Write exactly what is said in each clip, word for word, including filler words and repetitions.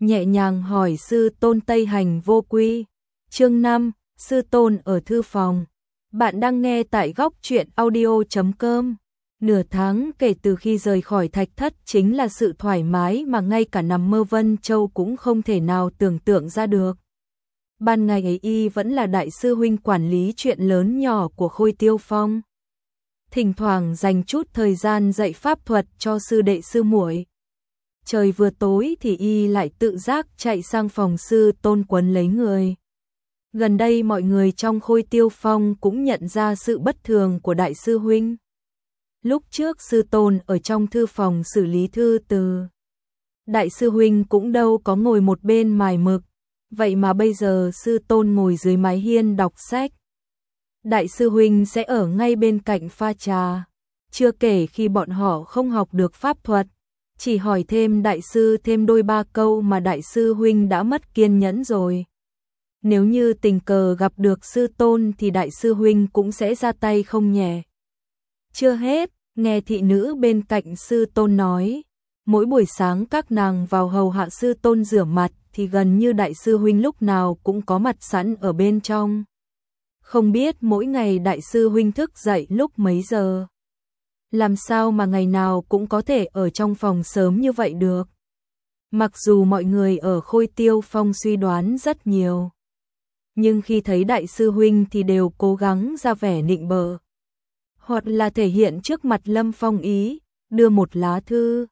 nhẹ nhàng hỏi sư tôn Tây Hành Vô Quy. Chương năm, sư tôn ở thư phòng. Bạn đang nghe tại góc truyện audio chấm com. Nửa tháng kể từ khi rời khỏi Thạch Thất chính là sự thoải mái mà ngay cả nằm mơ Vân Châu cũng không thể nào tưởng tượng ra được. Ban ngày ấy y vẫn là đại sư huynh quản lý chuyện lớn nhỏ của Khôi Tiêu Phong. Thỉnh thoảng dành chút thời gian dạy pháp thuật cho sư đệ sư muội. Trời vừa tối thì y lại tự giác chạy sang phòng sư tôn quấn lấy người. Gần đây mọi người trong Khôi Tiêu Phong cũng nhận ra sự bất thường của đại sư huynh. Lúc trước sư tôn ở trong thư phòng xử lý thư từ. Đại sư huynh cũng đâu có ngồi một bên mài mực, vậy mà bây giờ sư tôn ngồi dưới mái hiên đọc sách. Đại sư huynh sẽ ở ngay bên cạnh pha trà, chưa kể khi bọn họ không học được pháp thuật, chỉ hỏi thêm đại sư thêm đôi ba câu mà đại sư huynh đã mất kiên nhẫn rồi. Nếu như tình cờ gặp được sư tôn thì đại sư huynh cũng sẽ ra tay không nhẹ. Chưa hết, nghe thị nữ bên cạnh sư tôn nói, mỗi buổi sáng các nàng vào hầu hạ sư tôn rửa mặt thì gần như đại sư huynh lúc nào cũng có mặt sẵn ở bên trong. Không biết mỗi ngày đại sư huynh thức dậy lúc mấy giờ? Làm sao mà ngày nào cũng có thể ở trong phòng sớm như vậy được? Mặc dù mọi người ở Khôi Tiêu Phong suy đoán rất nhiều, nhưng khi thấy đại sư huynh thì đều cố gắng ra vẻ nịnh bợ, hoặc là thể hiện trước mặt Lâm Phong ý, đưa một lá thư,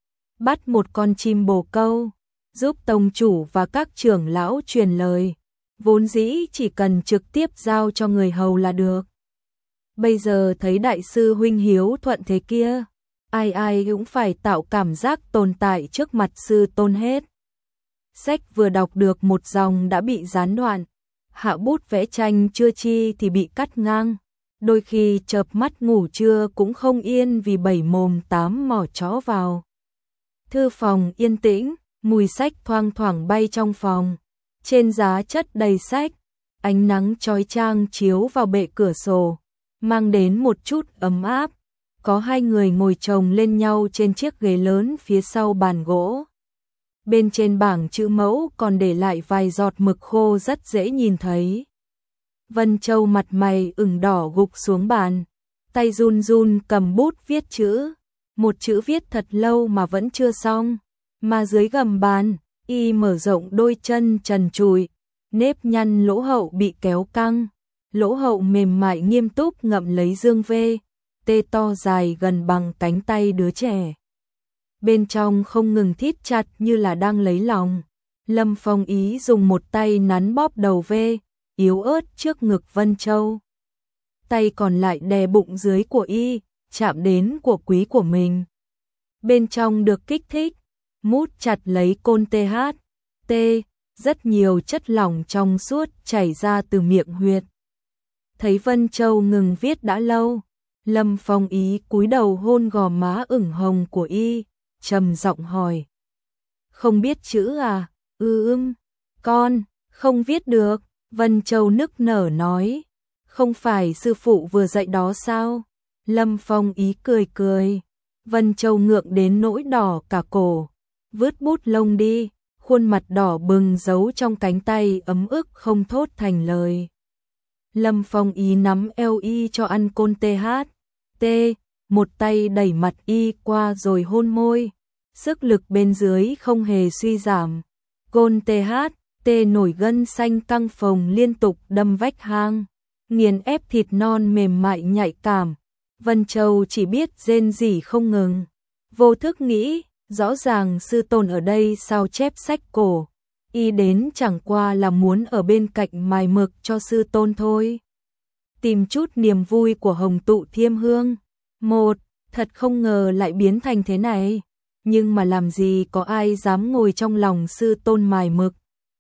bắt một con chim bồ câu, giúp tông chủ và các trưởng lão truyền lời, vốn dĩ chỉ cần trực tiếp giao cho người hầu là được. Bây giờ thấy đại sư huynh hiếu thuận thế kia, ai ai cũng phải tạo cảm giác tồn tại trước mặt sư tôn hết. Sách vừa đọc được một dòng đã bị gián đoạn, hạ bút vẽ tranh chưa chi thì bị cắt ngang, đôi khi chợp mắt ngủ trưa cũng không yên vì bảy mồm tám mỏ chó vào. Thư phòng yên tĩnh, mùi sách thoang thoảng bay trong phòng, trên giá chất đầy sách, ánh nắng chói chang chiếu vào bệ cửa sổ, mang đến một chút ấm áp. Có hai người ngồi chồng lên nhau trên chiếc ghế lớn phía sau bàn gỗ. Bên trên bảng chữ mẫu còn để lại vài giọt mực khô rất dễ nhìn thấy. Vân Châu mặt mày ửng đỏ gục xuống bàn, tay run run cầm bút viết chữ, một chữ viết thật lâu mà vẫn chưa xong, mà dưới gầm bàn, y mở rộng đôi chân trần trụi, nếp nhăn lỗ hậu bị kéo căng, lỗ hậu mềm mại nghiêm túc ngậm lấy dương vê, tê to dài gần bằng cánh tay đứa trẻ. Bên trong không ngừng thít chặt như là đang lấy lòng. Lâm Phong ý dùng một tay nắn bóp đầu vê, yếu ớt trước ngực Vân Châu. Tay còn lại đè bụng dưới của y, chạm đến của quý của mình. Bên trong được kích thích, mút chặt lấy côn tê hát, tê, rất nhiều chất lỏng trong suốt chảy ra từ miệng huyệt. Thấy Vân Châu ngừng viết đã lâu, Lâm Phong ý cúi đầu hôn gò má ửng hồng của y, trầm giọng hỏi. Không biết chữ à? Ư ưm, con, không viết được. Vân Châu nức nở nói. Không phải sư phụ vừa dạy đó sao? Lâm Phong ý cười cười. Vân Châu ngượng đến nỗi đỏ cả cổ. Vứt bút lông đi, khuôn mặt đỏ bừng giấu trong cánh tay ấm ức không thốt thành lời. Lâm Phong ý nắm eo y cho ăn côn tê hát, tê, một tay đẩy mặt y qua rồi hôn môi. Sức lực bên dưới không hề suy giảm. Côn tê hát, tê nổi gân xanh căng phồng liên tục đâm vách hang, nghiền ép thịt non mềm mại nhạy cảm. Vân Châu chỉ biết rên rỉ không ngừng. Vô thức nghĩ, rõ ràng sư tôn ở đây sao chép sách cổ. Y đến chẳng qua là muốn ở bên cạnh mài mực cho sư tôn thôi. Tìm chút niềm vui của hồng tụ thiêm hương. Một, thật không ngờ lại biến thành thế này. Nhưng mà làm gì có ai dám ngồi trong lòng sư tôn mài mực.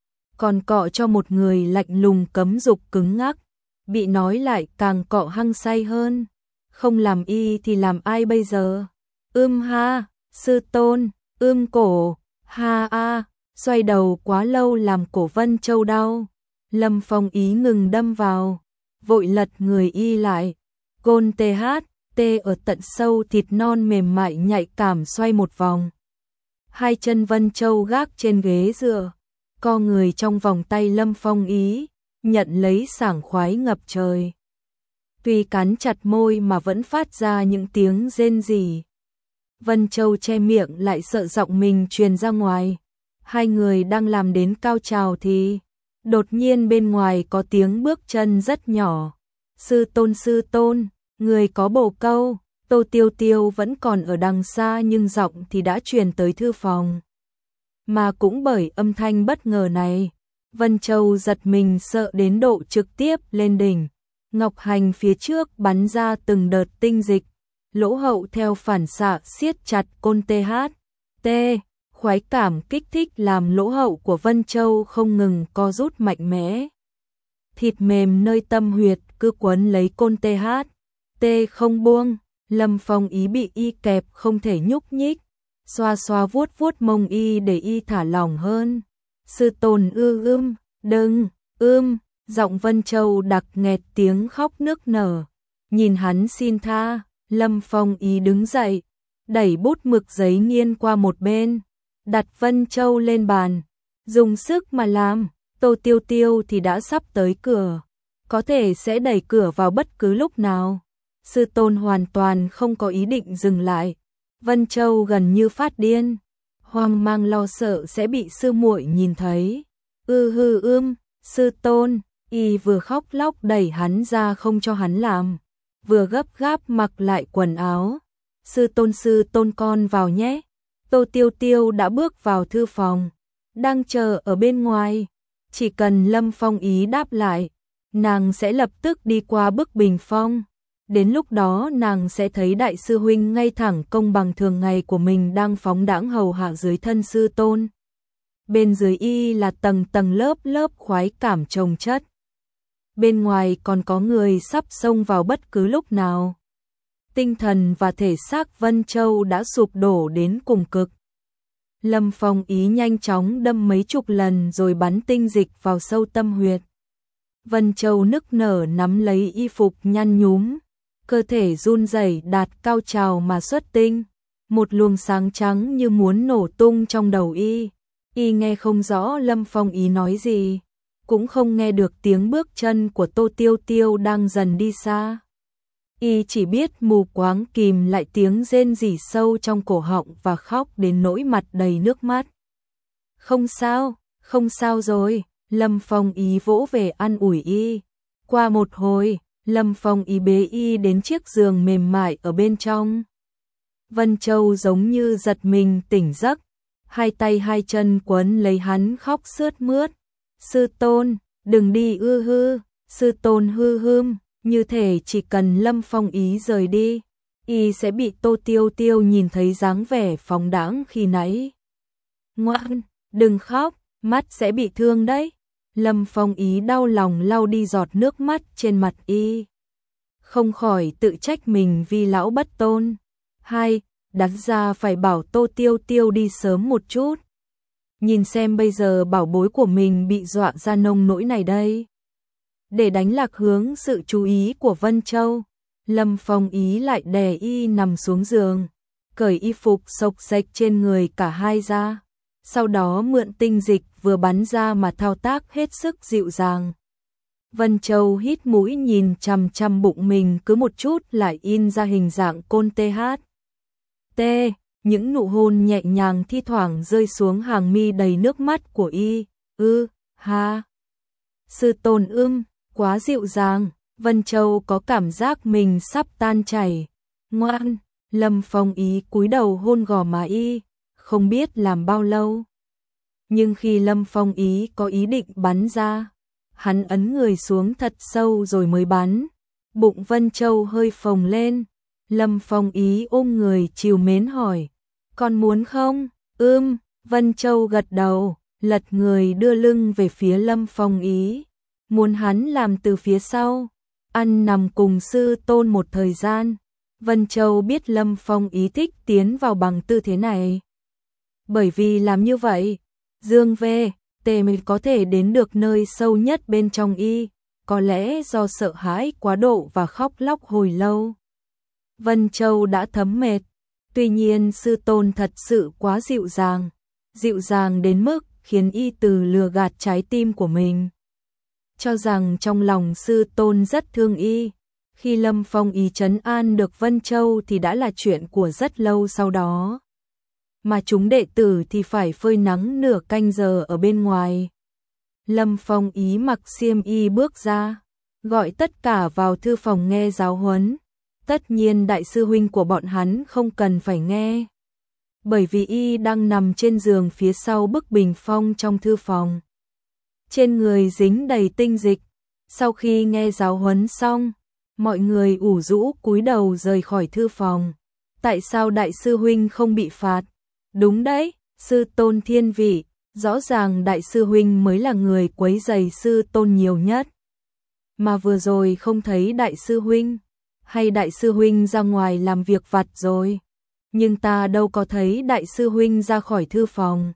Còn cọ cho một người lạnh lùng cấm dục cứng ngắc. Bị nói lại càng cọ hăng say hơn. Không làm y thì làm ai bây giờ? Ưm ha, sư tôn, ưm cổ, ha a, xoay đầu quá lâu làm cổ Vân Châu đau. Lâm Phong ý ngừng đâm vào, vội lật người y lại. Côn tê hát, tê ở tận sâu thịt non mềm mại nhạy cảm xoay một vòng. Hai chân Vân Châu gác trên ghế dựa, co người trong vòng tay Lâm Phong Ý, nhận lấy sảng khoái ngập trời. Tuy cắn chặt môi mà vẫn phát ra những tiếng rên rỉ. Vân Châu che miệng lại sợ giọng mình truyền ra ngoài. Hai người đang làm đến cao trào thì đột nhiên bên ngoài có tiếng bước chân rất nhỏ. Sư tôn sư tôn, người có bồ câu. Tô Tiêu Tiêu vẫn còn ở đằng xa nhưng giọng thì đã truyền tới thư phòng. Mà cũng bởi âm thanh bất ngờ này, Vân Châu giật mình sợ đến độ trực tiếp lên đỉnh. Ngọc Hành phía trước bắn ra từng đợt tinh dịch, lỗ hậu theo phản xạ siết chặt côn tê hát. T, khoái cảm kích thích làm lỗ hậu của Vân Châu không ngừng co rút mạnh mẽ. Thịt mềm nơi tâm huyệt cứ quấn lấy côn tê hát. T không buông, Lâm Phong Ý bị y kẹp không thể nhúc nhích, xoa xoa vuốt vuốt mông y để y thả lỏng hơn. Sư tôn ư ưm, đừng, ưm, giọng Vân Châu đặc nghẹt tiếng khóc nức nở. Nhìn hắn xin tha, Lâm Phong Ý đứng dậy, đẩy bút mực giấy nghiêng qua một bên, đặt Vân Châu lên bàn, dùng sức mà làm. Tô Tiêu Tiêu thì đã sắp tới cửa, có thể sẽ đẩy cửa vào bất cứ lúc nào. Sư tôn hoàn toàn không có ý định dừng lại. Vân Châu gần như phát điên, hoang mang lo sợ sẽ bị sư muội nhìn thấy. Ư hư ưm, sư tôn, y vừa khóc lóc đẩy hắn ra không cho hắn làm, vừa gấp gáp mặc lại quần áo. Sư tôn sư tôn con vào nhé. Tô Tiêu Tiêu đã bước vào thư phòng, đang chờ ở bên ngoài. Chỉ cần Lâm Phong Ý đáp lại, nàng sẽ lập tức đi qua bức bình phong. Đến lúc đó nàng sẽ thấy đại sư huynh ngay thẳng công bằng thường ngày của mình đang phóng đãng hầu hạ dưới thân sư tôn. Bên dưới y là tầng tầng lớp lớp khoái cảm chồng chất. Bên ngoài còn có người sắp xông vào bất cứ lúc nào. Tinh thần và thể xác Vân Châu đã sụp đổ đến cùng cực. Lâm Phong Ý nhanh chóng đâm mấy chục lần rồi bắn tinh dịch vào sâu tâm huyệt. Vân Châu nức nở nắm lấy y phục nhăn nhúm, cơ thể run rẩy đạt cao trào mà xuất tinh. Một luồng sáng trắng như muốn nổ tung trong đầu y. Y nghe không rõ Lâm Phong Ý nói gì, cũng không nghe được tiếng bước chân của Tô Tiêu Tiêu đang dần đi xa. Y chỉ biết mù quáng kìm lại tiếng rên rỉ sâu trong cổ họng và khóc đến nỗi mặt đầy nước mắt. Không sao, không sao rồi, Lâm Phong Ý vỗ về an ủi y. Qua một hồi, Lâm Phong Ý bế y đến chiếc giường mềm mại ở bên trong. Vân Châu giống như giật mình tỉnh giấc, hai tay hai chân quấn lấy hắn khóc sướt mướt. Sư tôn, đừng đi ư hư, sư tôn hư hưm, như thể chỉ cần Lâm Phong Ý rời đi, y sẽ bị Tô Tiêu Tiêu nhìn thấy dáng vẻ phóng đãng khi nãy. Ngoan, đừng khóc, mắt sẽ bị thương đấy. Lâm Phong Ý đau lòng lau đi giọt nước mắt trên mặt y. Không khỏi tự trách mình vì lão bất tôn. Hai, đáng ra phải bảo Tô Tiêu Tiêu đi sớm một chút. Nhìn xem bây giờ bảo bối của mình bị dọa ra nông nỗi này đây. Để đánh lạc hướng sự chú ý của Vân Châu, Lâm Phong Ý lại đè y nằm xuống giường, cởi y phục xộc xệch trên người cả hai ra. Sau đó mượn tinh dịch vừa bắn ra mà thao tác hết sức dịu dàng. Vân Châu hít mũi nhìn chằm chằm bụng mình cứ một chút lại in ra hình dạng côn tê hát. T, những nụ hôn nhẹ nhàng thi thoảng rơi xuống hàng mi đầy nước mắt của y. Ư, ha. Sư tôn ưm, quá dịu dàng. Vân Châu có cảm giác mình sắp tan chảy. Ngoan, Lâm Phong Ý cúi đầu hôn gò má y, không biết làm bao lâu. Nhưng khi Lâm Phong Ý có ý định bắn ra, hắn ấn người xuống thật sâu rồi mới bắn. Bụng Vân Châu hơi phồng lên. Lâm Phong Ý ôm người trìu mến hỏi, con muốn không? Ưm, Vân Châu gật đầu, lật người đưa lưng về phía Lâm Phong Ý. Muốn hắn làm từ phía sau, ăn nằm cùng sư tôn một thời gian. Vân Châu biết Lâm Phong Ý thích tiến vào bằng tư thế này. Bởi vì làm như vậy, Dương về, tề mới có thể đến được nơi sâu nhất bên trong y, có lẽ do sợ hãi quá độ và khóc lóc hồi lâu. Vân Châu đã thấm mệt, Tuy nhiên sư tôn thật sự quá dịu dàng, dịu dàng đến mức khiến y từ lừa gạt trái tim của mình. Cho rằng trong lòng sư tôn rất thương y, khi Lâm Phong ý trấn an được Vân Châu thì đã là chuyện của rất lâu sau đó. Mà chúng đệ tử thì phải phơi nắng nửa canh giờ ở bên ngoài. Lâm Phong ý mặc xiêm y bước ra, gọi tất cả vào thư phòng nghe giáo huấn. Tất nhiên đại sư huynh của bọn hắn không cần phải nghe, bởi vì y đang nằm trên giường phía sau bức bình phong trong thư phòng. Trên người dính đầy tinh dịch. Sau khi nghe giáo huấn xong, mọi người ủ rũ cúi đầu rời khỏi thư phòng. Tại sao đại sư huynh không bị phạt? Đúng đấy, sư tôn thiên vị, rõ ràng đại sư huynh mới là người quấy rầy sư tôn nhiều nhất. Mà vừa rồi không thấy đại sư huynh, hay đại sư huynh ra ngoài làm việc vặt rồi, nhưng ta đâu có thấy đại sư huynh ra khỏi thư phòng.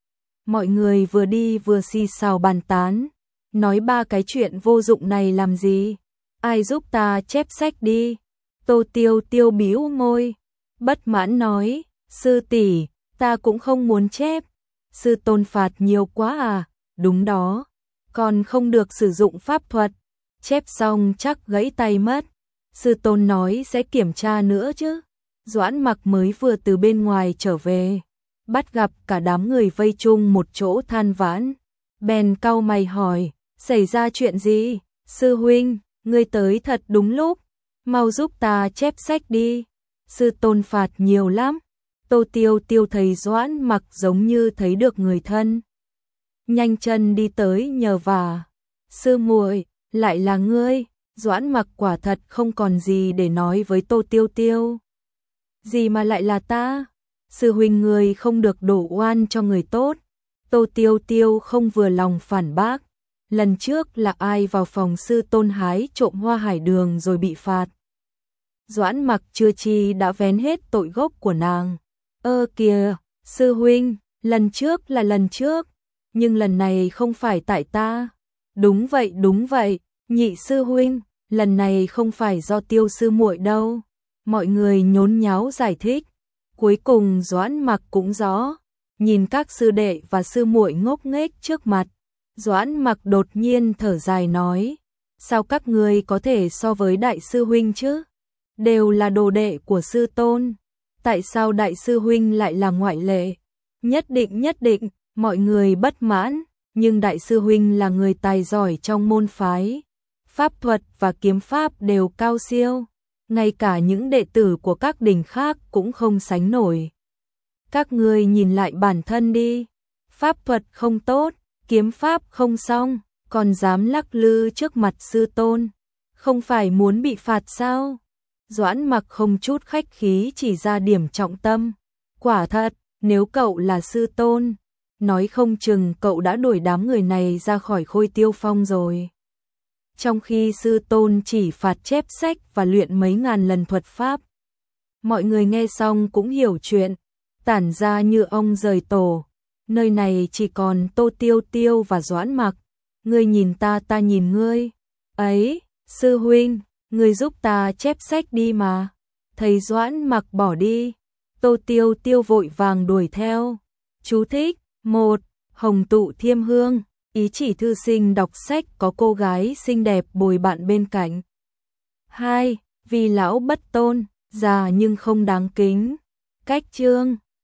Mọi người vừa đi vừa xì xào bàn tán, nói ba cái chuyện vô dụng này làm gì, ai giúp ta chép sách đi. Tô Tiêu Tiêu bĩu môi, bất mãn nói, sư tỷ, ta cũng không muốn chép, sư tôn phạt nhiều quá à, đúng đó, còn không được sử dụng pháp thuật, chép xong chắc gãy tay mất, sư tôn nói sẽ kiểm tra nữa chứ. Doãn Mặc mới vừa từ bên ngoài trở về, bắt gặp cả đám người vây chung một chỗ than vãn, bèn cau mày hỏi, xảy ra chuyện gì? Sư huynh, ngươi tới thật đúng lúc, mau giúp ta chép sách đi, sư tôn phạt nhiều lắm. Tô Tiêu Tiêu thấy Doãn Mặc giống như thấy được người thân, nhanh chân đi tới nhờ vả. Sư muội, lại là ngươi? Doãn Mặc quả thật không còn gì để nói với Tô Tiêu Tiêu. Gì mà lại là ta? Sư huynh ngươi không được đổ oan cho người tốt. Tô Tiêu Tiêu không vừa lòng phản bác. Lần trước là ai vào phòng sư tôn hái trộm hoa hải đường rồi bị phạt? Doãn Mặc chưa chi đã vén hết tội gốc của nàng. Ơ kìa, sư huynh, lần trước là lần trước, nhưng lần này không phải tại ta. Đúng vậy, đúng vậy, nhị sư huynh, lần này không phải do Tiêu sư muội đâu. Mọi người nhốn nháo giải thích. Cuối cùng Doãn Mặc cũng rõ, nhìn các sư đệ và sư muội ngốc nghếch trước mặt, Doãn Mặc đột nhiên thở dài nói, sao các ngươi có thể so với đại sư huynh chứ? Đều là đồ đệ của sư tôn, tại sao đại sư huynh lại là ngoại lệ? Nhất định nhất định, mọi người bất mãn, nhưng đại sư huynh là người tài giỏi trong môn phái, pháp thuật và kiếm pháp đều cao siêu, ngay cả những đệ tử của các đình khác cũng không sánh nổi. Các ngươi nhìn lại bản thân đi, pháp thuật không tốt, kiếm pháp không xong, còn dám lắc lư trước mặt sư tôn, không phải muốn bị phạt sao? Doãn Mặc không chút khách khí chỉ ra điểm trọng tâm. Quả thật, nếu cậu là sư tôn, nói không chừng cậu đã đuổi đám người này ra khỏi Khôi Tiêu Phong rồi. Trong khi sư tôn chỉ phạt chép sách và luyện mấy ngàn lần thuật pháp. Mọi người nghe xong cũng hiểu chuyện, tản ra như ong rời tổ. Nơi này chỉ còn Tô Tiêu Tiêu và Doãn Mặc. Ngươi nhìn ta, ta nhìn ngươi. Ấy, sư huynh, ngươi giúp ta chép sách đi mà. Thấy Doãn Mặc bỏ đi, Tô Tiêu Tiêu vội vàng đuổi theo. Chú thích: một. Hồng tụ thiêm hương, ý chỉ thư sinh đọc sách có cô gái xinh đẹp bồi bạn bên cạnh. hai. Vì lão bất tôn, già nhưng không đáng kính. Cách chương